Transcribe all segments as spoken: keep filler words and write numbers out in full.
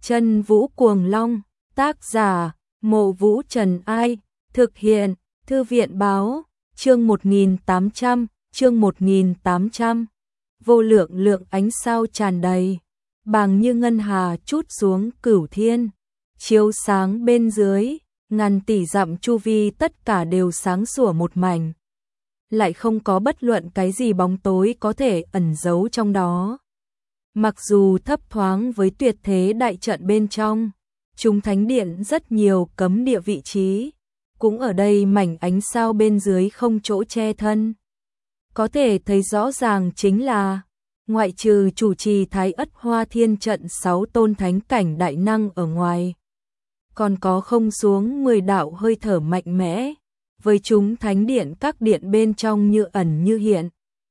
Chân Vũ Cuồng Long, tác giả, Mộ Vũ Trần Ai, thực hiện, Thư viện Báo, chương một nghìn tám trăm, chương một nghìn tám trăm. Vô lượng lượng ánh sao tràn đầy, bàng như ngân hà trút xuống cửu thiên, chiếu sáng bên dưới, ngàn tỷ dặm chu vi tất cả đều sáng sủa một mảnh. Lại không có bất luận cái gì bóng tối có thể ẩn giấu trong đó. Mặc dù thấp thoáng với tuyệt thế đại trận bên trong, chúng thánh điện rất nhiều cấm địa vị trí, cũng ở đây mảnh ánh sao bên dưới không chỗ che thân. Có thể thấy rõ ràng chính là, ngoại trừ chủ trì Thái Ất Hoa Thiên trận sáu tôn thánh cảnh đại năng ở ngoài, còn có không xuống mười đạo hơi thở mạnh mẽ, với chúng thánh điện các điện bên trong như ẩn như hiện.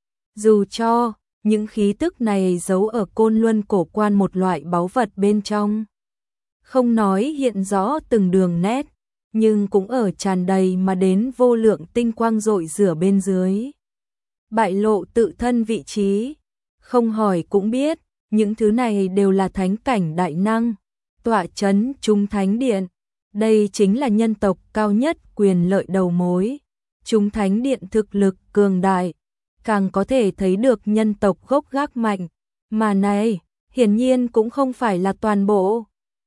Dù cho những khí tức này giấu ở Côn Luân cổ quan một loại báu vật bên trong, không nói hiện rõ từng đường nét, nhưng cũng ở tràn đầy mà đến vô lượng tinh quang rọi rửa bên dưới. Bại lộ tự thân vị trí, không hỏi cũng biết, những thứ này đều là thánh cảnh đại năng, tọa chấn chúng thánh điện. Đây chính là nhân tộc cao nhất quyền lợi đầu mối. Chúng thánh điện thực lực cường đại, càng có thể thấy được nhân tộc gốc gác mạnh. Mà này, hiển nhiên cũng không phải là toàn bộ.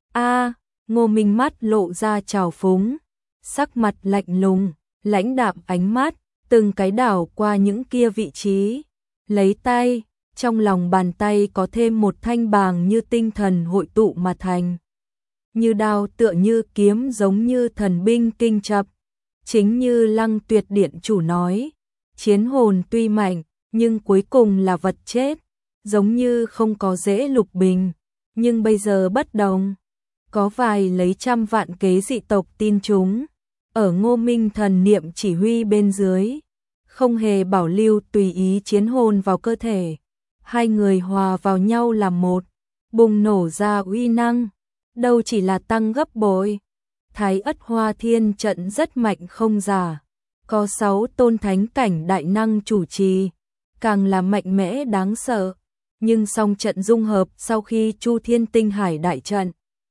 A, Ngô Minh mắt lộ ra trào phúng, sắc mặt lạnh lùng, lãnh đạm ánh mắt, từng cái đảo qua những kia vị trí. Lấy tay, trong lòng bàn tay có thêm một thanh bàng như tinh thần hội tụ mà thành. Như đao tựa như kiếm giống như thần binh kinh chập. Chính như Lăng Tuyệt Điện chủ nói, chiến hồn tuy mạnh, nhưng cuối cùng là vật chết, giống như không có dễ lục bình, nhưng bây giờ bất đồng. Có vài lấy trăm vạn kế dị tộc tin chúng, ở Ngô Minh thần niệm chỉ huy bên dưới, không hề bảo lưu tùy ý chiến hồn vào cơ thể. Hai người hòa vào nhau làm một, bùng nổ ra uy năng. Đâu chỉ là tăng gấp bội, Thái Ất Hoa Thiên trận rất mạnh không giả, có sáu tôn thánh cảnh đại năng chủ trì, càng là mạnh mẽ đáng sợ, nhưng song trận dung hợp sau khi Chu Thiên Tinh Hải đại trận,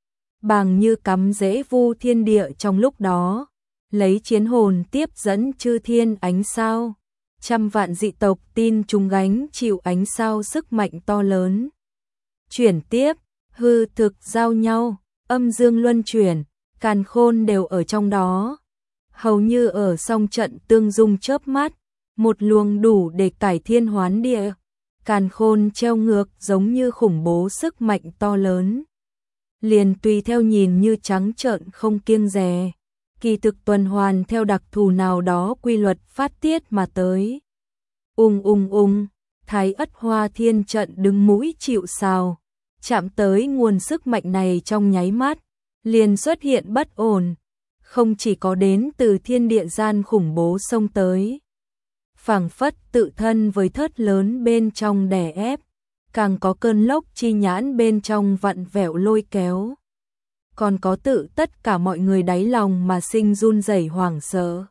bàng như cắm rễ vu thiên địa trong lúc đó, lấy chiến hồn tiếp dẫn chư thiên ánh sao, trăm vạn dị tộc tin chúng gánh chịu ánh sao sức mạnh to lớn. Chuyển tiếp, hư thực giao nhau, âm dương luân chuyển, càn khôn đều ở trong đó. Hầu như ở song trận tương dung chớp mắt, một luồng đủ để cải thiên hoán địa. Càn khôn treo ngược giống như khủng bố sức mạnh to lớn. Liền tùy theo nhìn như trắng trợn không kiêng dè, kỳ thực tuần hoàn theo đặc thù nào đó quy luật phát tiết mà tới. Ung ung ung, Thái Ất Hoa Thiên trận đứng mũi chịu sào. Chạm tới nguồn sức mạnh này trong nháy mắt, liền xuất hiện bất ổn, không chỉ có đến từ thiên địa gian khủng bố xông tới, phảng phất tự thân với thớt lớn bên trong đè ép, càng có cơn lốc chi nhãn bên trong vặn vẹo lôi kéo, còn có tự tất cả mọi người đáy lòng mà sinh run rẩy hoảng sợ.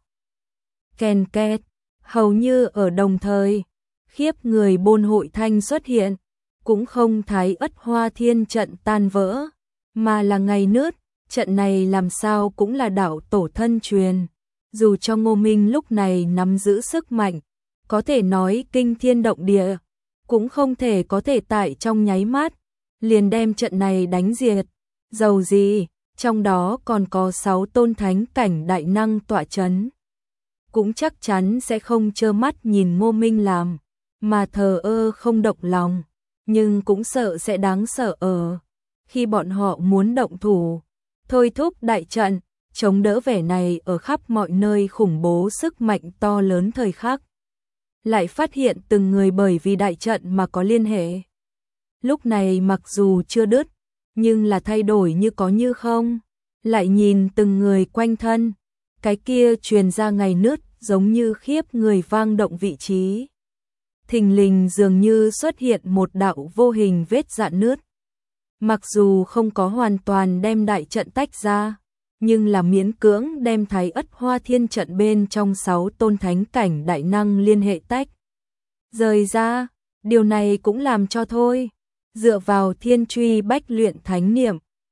Ken két, hầu như ở đồng thời, khiếp người bôn hội thanh xuất hiện. Cũng không Thái Ất Hoa Thiên trận tan vỡ, mà là ngày nứt. Trận này làm sao cũng là đạo tổ thân truyền. Dù cho Ngô Minh lúc này nắm giữ sức mạnh, có thể nói kinh thiên động địa, cũng không thể có thể tại trong nháy mắt, liền đem trận này đánh diệt. Dầu gì, trong đó còn có sáu tôn thánh cảnh đại năng tọa chấn. Cũng chắc chắn sẽ không trơ mắt nhìn Ngô Minh làm, mà thờ ơ không động lòng. Nhưng cũng sợ sẽ đáng sợ ở khi bọn họ muốn động thủ, thôi thúc đại trận, chống đỡ vẻ này ở khắp mọi nơi khủng bố sức mạnh to lớn thời khắc. Lại phát hiện từng người bởi vì đại trận mà có liên hệ. Lúc này mặc dù chưa đứt, nhưng là thay đổi như có như không. Lại nhìn từng người quanh thân, cái kia truyền ra ngày nứt giống như khiếp người vang động vị trí. Thình lình dường như xuất hiện một đạo vô hình vết rạn nứt. Mặc dù không có hoàn toàn đem đại trận tách ra, nhưng là miễn cưỡng đem Thái Ất Hoa Thiên trận bên trong sáu tôn thánh cảnh đại năng liên hệ tách rời ra. Điều này cũng làm cho thôi, dựa vào thiên truy bách luyện thánh niệm,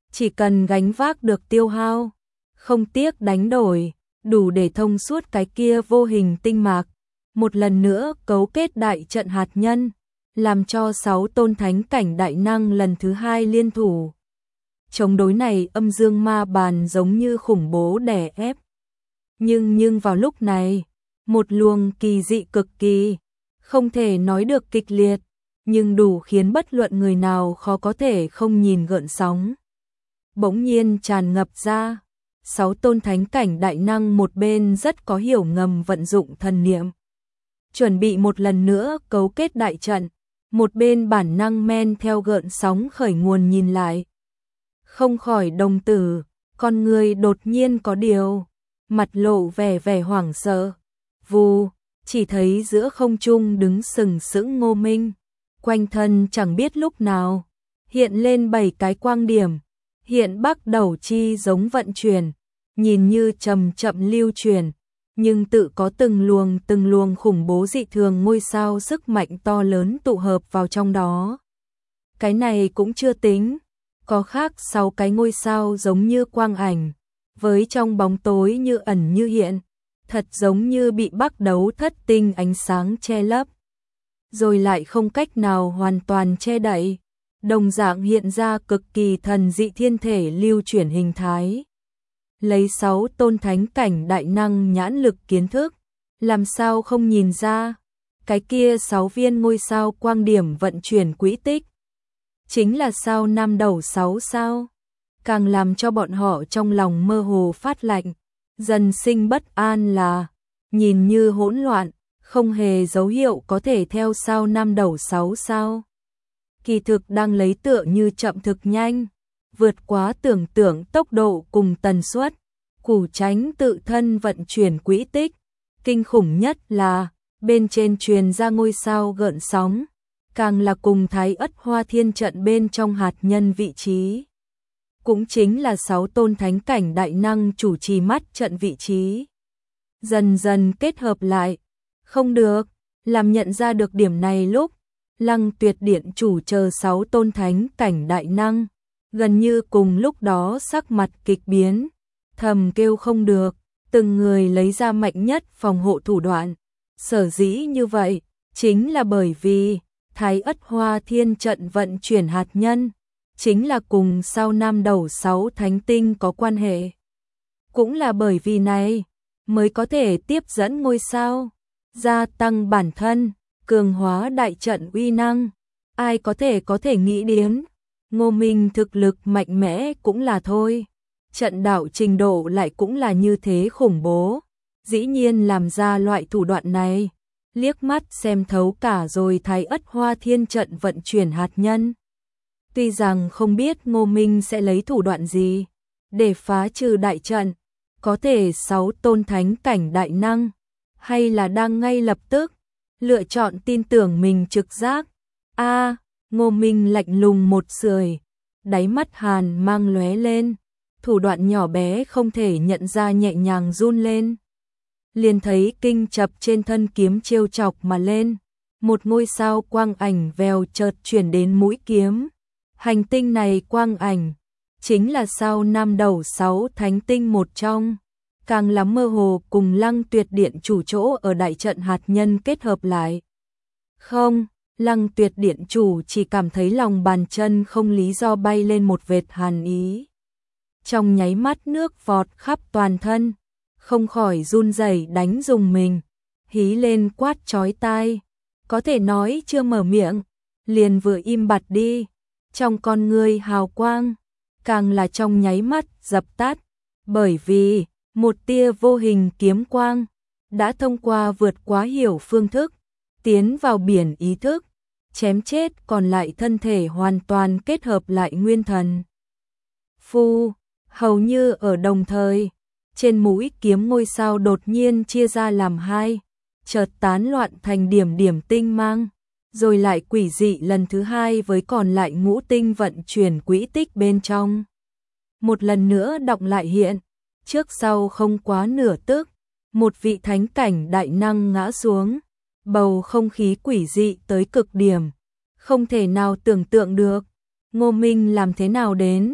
chỉ cần gánh vác được tiêu hao, không tiếc đánh đổi, đủ để thông suốt cái kia vô hình tinh mạc, một lần nữa cấu kết đại trận hạt nhân, làm cho sáu tôn thánh cảnh đại năng lần thứ hai liên thủ. Chống đối này âm dương ma bàn giống như khủng bố đè ép. Nhưng nhưng vào lúc này, một luồng kỳ dị cực kỳ, không thể nói được kịch liệt, nhưng đủ khiến bất luận người nào khó có thể không nhìn gợn sóng. Bỗng nhiên tràn ngập ra, sáu tôn thánh cảnh đại năng một bên rất có hiểu ngầm vận dụng thần niệm, chuẩn bị một lần nữa cấu kết đại trận, một bên bản năng men theo gợn sóng khởi nguồn nhìn lại. Không khỏi đồng tử, con người đột nhiên có điều, mặt lộ vẻ vẻ hoảng sợ. Vù, chỉ thấy giữa không trung đứng sừng sững Ngô Minh, quanh thân chẳng biết lúc nào hiện lên bảy cái quang điểm, hiện bắt đầu chi giống vận chuyển, nhìn như chậm chậm lưu truyền, nhưng tự có từng luồng từng luồng khủng bố dị thường ngôi sao sức mạnh to lớn tụ hợp vào trong đó. Cái này cũng chưa tính, có khác sáu cái ngôi sao giống như quang ảnh, với trong bóng tối như ẩn như hiện, thật giống như bị bắt đấu thất tinh ánh sáng che lấp, rồi lại không cách nào hoàn toàn che đậy, đồng dạng hiện ra cực kỳ thần dị thiên thể lưu chuyển hình thái. Lấy sáu tôn thánh cảnh đại năng nhãn lực kiến thức, làm sao không nhìn ra, cái kia sáu viên ngôi sao quang điểm vận chuyển quỹ tích, chính là sao nam đầu sáu sao, càng làm cho bọn họ trong lòng mơ hồ phát lạnh, dần sinh bất an là, nhìn như hỗn loạn, không hề dấu hiệu có thể theo sao nam đầu sáu sao. Kỳ thực đang lấy tựa như chậm thực nhanh, vượt quá tưởng tượng tốc độ cùng tần suất, củ tránh tự thân vận chuyển quỹ tích. Kinh khủng nhất là, bên trên truyền ra ngôi sao gợn sóng, càng là cùng Thái Ất Hoa Thiên trận bên trong hạt nhân vị trí. Cũng chính là sáu tôn thánh cảnh đại năng chủ trì mắt trận vị trí. Dần dần kết hợp lại, không được, làm nhận ra được điểm này lúc, Lăng Tuyệt Điện chủ chờ sáu tôn thánh cảnh đại năng, gần như cùng lúc đó sắc mặt kịch biến, thầm kêu không được, từng người lấy ra mạnh nhất phòng hộ thủ đoạn. Sở dĩ như vậy, chính là bởi vì Thái Ất Hoa Thiên trận vận chuyển hạt nhân, chính là cùng sao nam đầu sáu thánh tinh có quan hệ. Cũng là bởi vì này, mới có thể tiếp dẫn ngôi sao, gia tăng bản thân, cường hóa đại trận uy năng. Ai có thể có thể nghĩ đến, Ngô Minh thực lực mạnh mẽ cũng là thôi, trận đạo trình độ lại cũng là như thế khủng bố, dĩ nhiên làm ra loại thủ đoạn này, liếc mắt xem thấu cả rồi Thái Ất Hoa Thiên trận vận chuyển hạt nhân. Tuy rằng không biết Ngô Minh sẽ lấy thủ đoạn gì để phá trừ đại trận, có thể sáu tôn thánh cảnh đại năng, hay là đang ngay lập tức lựa chọn tin tưởng mình trực giác. A, à, Ngô Minh lạnh lùng một sưởi, đáy mắt hàn mang lóe lên, thủ đoạn nhỏ bé không thể nhận ra nhẹ nhàng run lên. Liền thấy kinh chập trên thân kiếm trêu chọc mà lên, một ngôi sao quang ảnh vèo chợt chuyển đến mũi kiếm. Hành tinh này quang ảnh, chính là sao nam đầu sáu thánh tinh một trong, càng lắm mơ hồ cùng Lăng Tuyệt Điện chủ chỗ ở đại trận hạt nhân kết hợp lại. Không, Lăng Tuyệt Điện chủ chỉ cảm thấy lòng bàn chân không lý do bay lên một vệt hàn ý. Trong nháy mắt nước vọt khắp toàn thân, không khỏi run rẩy đánh rùng mình, hí lên quát chói tai, có thể nói chưa mở miệng, liền vừa im bặt đi. Trong con ngươi hào quang, càng là trong nháy mắt dập tắt, bởi vì một tia vô hình kiếm quang đã thông qua vượt quá hiểu phương thức, tiến vào biển ý thức, chém chết còn lại thân thể hoàn toàn kết hợp lại nguyên thần. Phu, hầu như ở đồng thời, trên mũi kiếm ngôi sao đột nhiên chia ra làm hai, chợt tán loạn thành điểm điểm tinh mang, rồi lại quỷ dị lần thứ hai với còn lại ngũ tinh vận chuyển quỹ tích bên trong. Một lần nữa đọng lại hiện, trước sau không quá nửa tức, một vị thánh cảnh đại năng ngã xuống, bầu không khí quỷ dị tới cực điểm, không thể nào tưởng tượng được, Ngô Minh làm thế nào đến,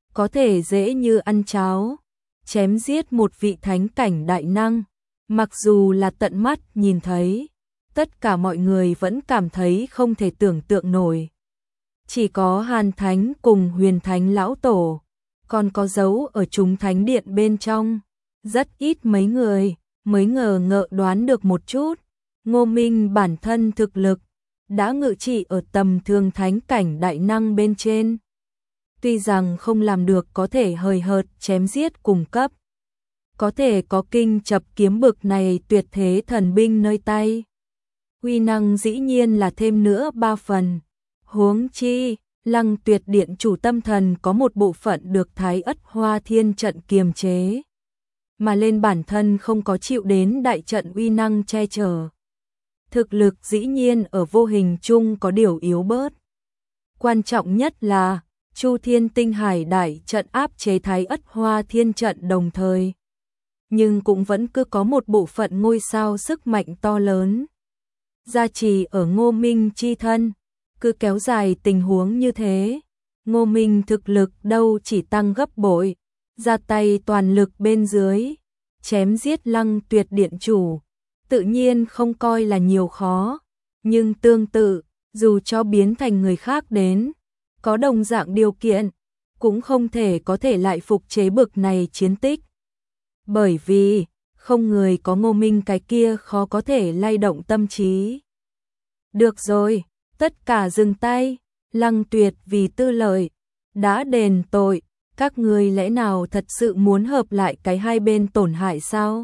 có thể dễ như ăn cháo, chém giết một vị thánh cảnh đại năng. Mặc dù là tận mắt nhìn thấy, tất cả mọi người vẫn cảm thấy không thể tưởng tượng nổi. Chỉ có Hàn Thánh cùng Huyền Thánh lão tổ, còn có dấu ở chúng thánh điện bên trong. Rất ít mấy người mới ngờ ngợ đoán được một chút. Ngô Minh bản thân thực lực đã ngự trị ở tầm thường thánh cảnh đại năng bên trên. Tuy rằng không làm được có thể hời hợt chém giết cùng cấp, có thể có kinh chập kiếm bực này tuyệt thế thần binh nơi tay, uy năng dĩ nhiên là thêm nữa ba phần. Huống chi, Lăng Tuyệt Điện chủ tâm thần có một bộ phận được Thái Ất Hoa Thiên trận kiềm chế, mà lên bản thân không có chịu đến đại trận uy năng che chở. Thực lực dĩ nhiên ở vô hình chung có điều yếu bớt. Quan trọng nhất là Chu Thiên Tinh Hải đại trận áp chế Thái Ất Hoa Thiên trận đồng thời, nhưng cũng vẫn cứ có một bộ phận ngôi sao sức mạnh to lớn gia trì ở Ngô Minh chi thân. Cứ kéo dài tình huống như thế, Ngô Minh thực lực đâu chỉ tăng gấp bội, ra tay toàn lực bên dưới, chém giết Lăng Tuyệt Điện chủ, tự nhiên không coi là nhiều khó. Nhưng tương tự, dù cho biến thành người khác đến, có đồng dạng điều kiện, cũng không thể có thể lại phục chế bực này chiến tích. Bởi vì, không người có Ngô Minh cái kia khó có thể lay động tâm trí. Được rồi, tất cả dừng tay, Lăng Tuyệt vì tư lợi, đã đền tội, các ngươi lẽ nào thật sự muốn hợp lại cái hai bên tổn hại sao?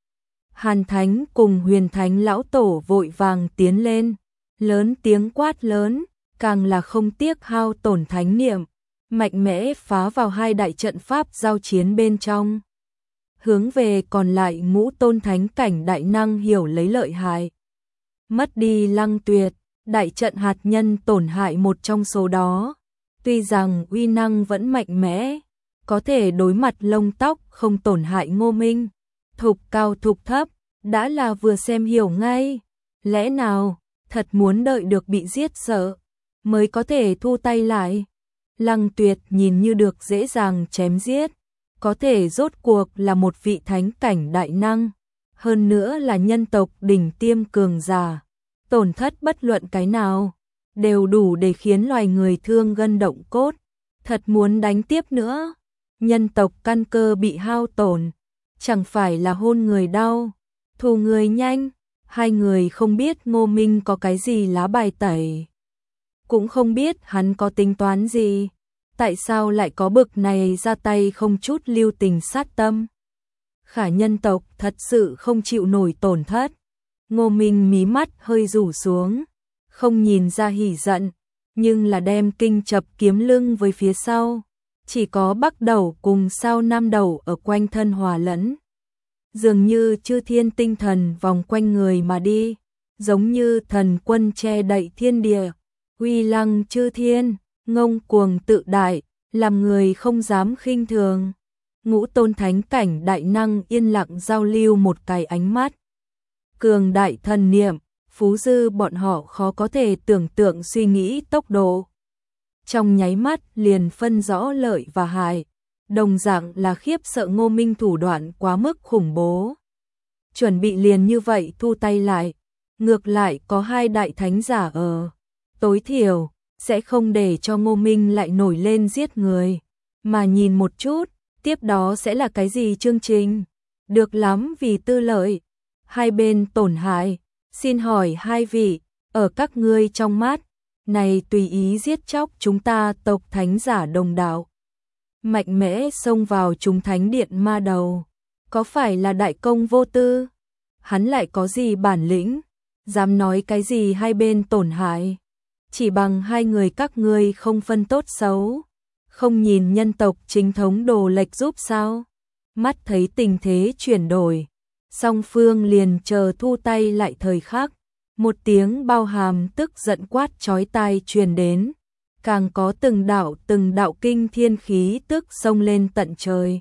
Hàn Thánh cùng Huyền Thánh lão tổ vội vàng tiến lên, lớn tiếng quát lớn, càng là không tiếc hao tổn thánh niệm, mạnh mẽ phá vào hai đại trận pháp giao chiến bên trong. Hướng về còn lại ngũ tôn thánh cảnh đại năng hiểu lấy lợi hại. Mất đi Lăng Tuyệt, đại trận hạt nhân tổn hại một trong số đó. Tuy rằng uy năng vẫn mạnh mẽ, có thể đối mặt lông tóc không tổn hại Ngô Minh. Thục cao thục thấp, đã là vừa xem hiểu ngay. Lẽ nào, thật muốn đợi được bị giết sợ, mới có thể thu tay lại. Lăng Tuyệt nhìn như được dễ dàng chém giết, có thể rốt cuộc là một vị thánh cảnh đại năng, hơn nữa là nhân tộc đỉnh tiêm cường giả. Tổn thất bất luận cái nào, đều đủ để khiến loài người thương gân động cốt. Thật muốn đánh tiếp nữa, nhân tộc căn cơ bị hao tổn, chẳng phải là hôn người đau, thù người nhanh. Hai người không biết Ngô Minh có cái gì lá bài tẩy, cũng không biết hắn có tính toán gì, tại sao lại có bực này ra tay không chút lưu tình sát tâm. Khả nhân tộc thật sự không chịu nổi tổn thất. Ngô Minh mí mắt hơi rủ xuống, không nhìn ra hỉ giận, nhưng là đem kinh chập kiếm lưng với phía sau, chỉ có bắc đầu cùng sao nam đầu ở quanh thân hòa lẫn. Dường như chư thiên tinh thần vòng quanh người mà đi, giống như thần quân che đậy thiên địa, uy lăng chư thiên, ngông cuồng tự đại, làm người không dám khinh thường. Ngũ tôn thánh cảnh đại năng yên lặng giao lưu một cái ánh mắt. Cường đại thần niệm, phú dư bọn họ khó có thể tưởng tượng suy nghĩ tốc độ. Trong nháy mắt liền phân rõ lợi và hại, đồng dạng là khiếp sợ Ngô Minh thủ đoạn quá mức khủng bố. Chuẩn bị liền như vậy thu tay lại, ngược lại có hai đại thánh giả ở, tối thiểu sẽ không để cho Ngô Minh lại nổi lên giết người, mà nhìn một chút, tiếp đó sẽ là cái gì chương trình. Được lắm, vì tư lợi, hai bên tổn hại, xin hỏi hai vị, ở các ngươi trong mắt, này tùy ý giết chóc chúng ta tộc thánh giả đồng đạo, mạnh mẽ xông vào chúng thánh điện ma đầu, có phải là đại công vô tư? Hắn lại có gì bản lĩnh, dám nói cái gì hai bên tổn hại? Chỉ bằng hai người các ngươi không phân tốt xấu, không nhìn nhân tộc chính thống đồ lệch giúp sao? Mắt thấy tình thế chuyển đổi, song phương liền chờ thu tay lại thời khắc, một tiếng bao hàm tức giận quát chói tai truyền đến, càng có từng đạo từng đạo kinh thiên khí tức xông lên tận trời,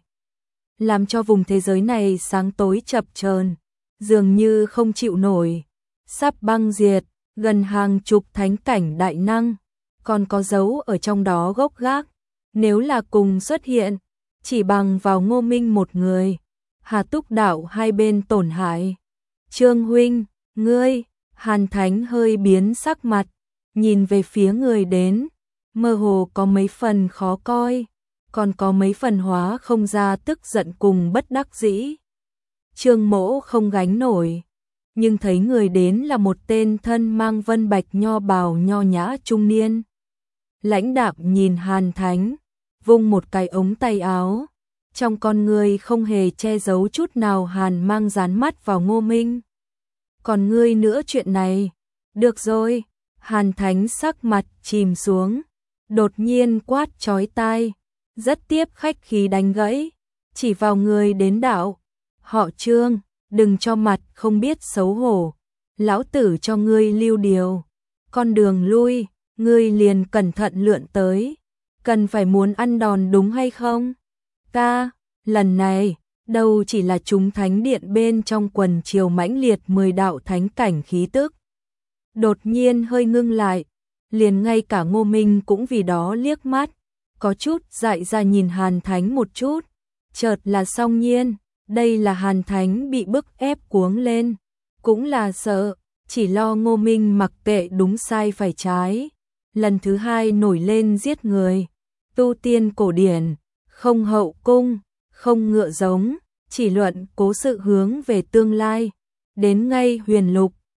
làm cho vùng thế giới này sáng tối chập chờn, dường như không chịu nổi, sắp băng diệt. Gần hàng chục thánh cảnh đại năng, còn có dấu ở trong đó gốc gác, Nếu là cùng xuất hiện, chỉ bằng vào Ngô Minh một người, Hà Túc đạo hai bên tổn hại. Trương huynh, ngươi, Hàn Thánh hơi biến sắc mặt, nhìn về phía người đến, mơ hồ có mấy phần khó coi, còn có mấy phần hóa không ra tức giận cùng bất đắc dĩ. Trương Mỗ không gánh nổi, nhưng thấy người đến là một tên thân mang vân bạch nho bào nho nhã trung niên. Lãnh đạm nhìn Hàn Thánh, vung một cái ống tay áo, trong con người không hề che giấu chút nào hàn mang dán mắt vào Ngô Minh. Còn ngươi nữa chuyện này, được rồi, Hàn Thánh sắc mặt chìm xuống, đột nhiên quát chói tai, rất tiếp khách khí đánh gãy, chỉ vào người đến đạo, họ Trương, đừng cho mặt không biết xấu hổ, lão tử cho ngươi lưu điều, con đường lui, ngươi liền cẩn thận lượn tới, cần phải muốn ăn đòn đúng hay không? Ca, lần này, đâu chỉ là chúng thánh điện bên trong quần triều mãnh liệt mười đạo thánh cảnh khí tức. Đột nhiên hơi ngưng lại, liền ngay cả Ngô Minh cũng vì đó liếc mắt, có chút dại ra nhìn Hàn Thánh một chút, chợt là song nhiên, đây là Hàn Thánh bị bức ép cuống lên, cũng là sợ, chỉ lo Ngô Minh mặc kệ đúng sai phải trái, lần thứ hai nổi lên giết người, tu tiên cổ điển, không hậu cung, không ngựa giống, chỉ luận cố sự hướng về tương lai, đến ngay huyền lục,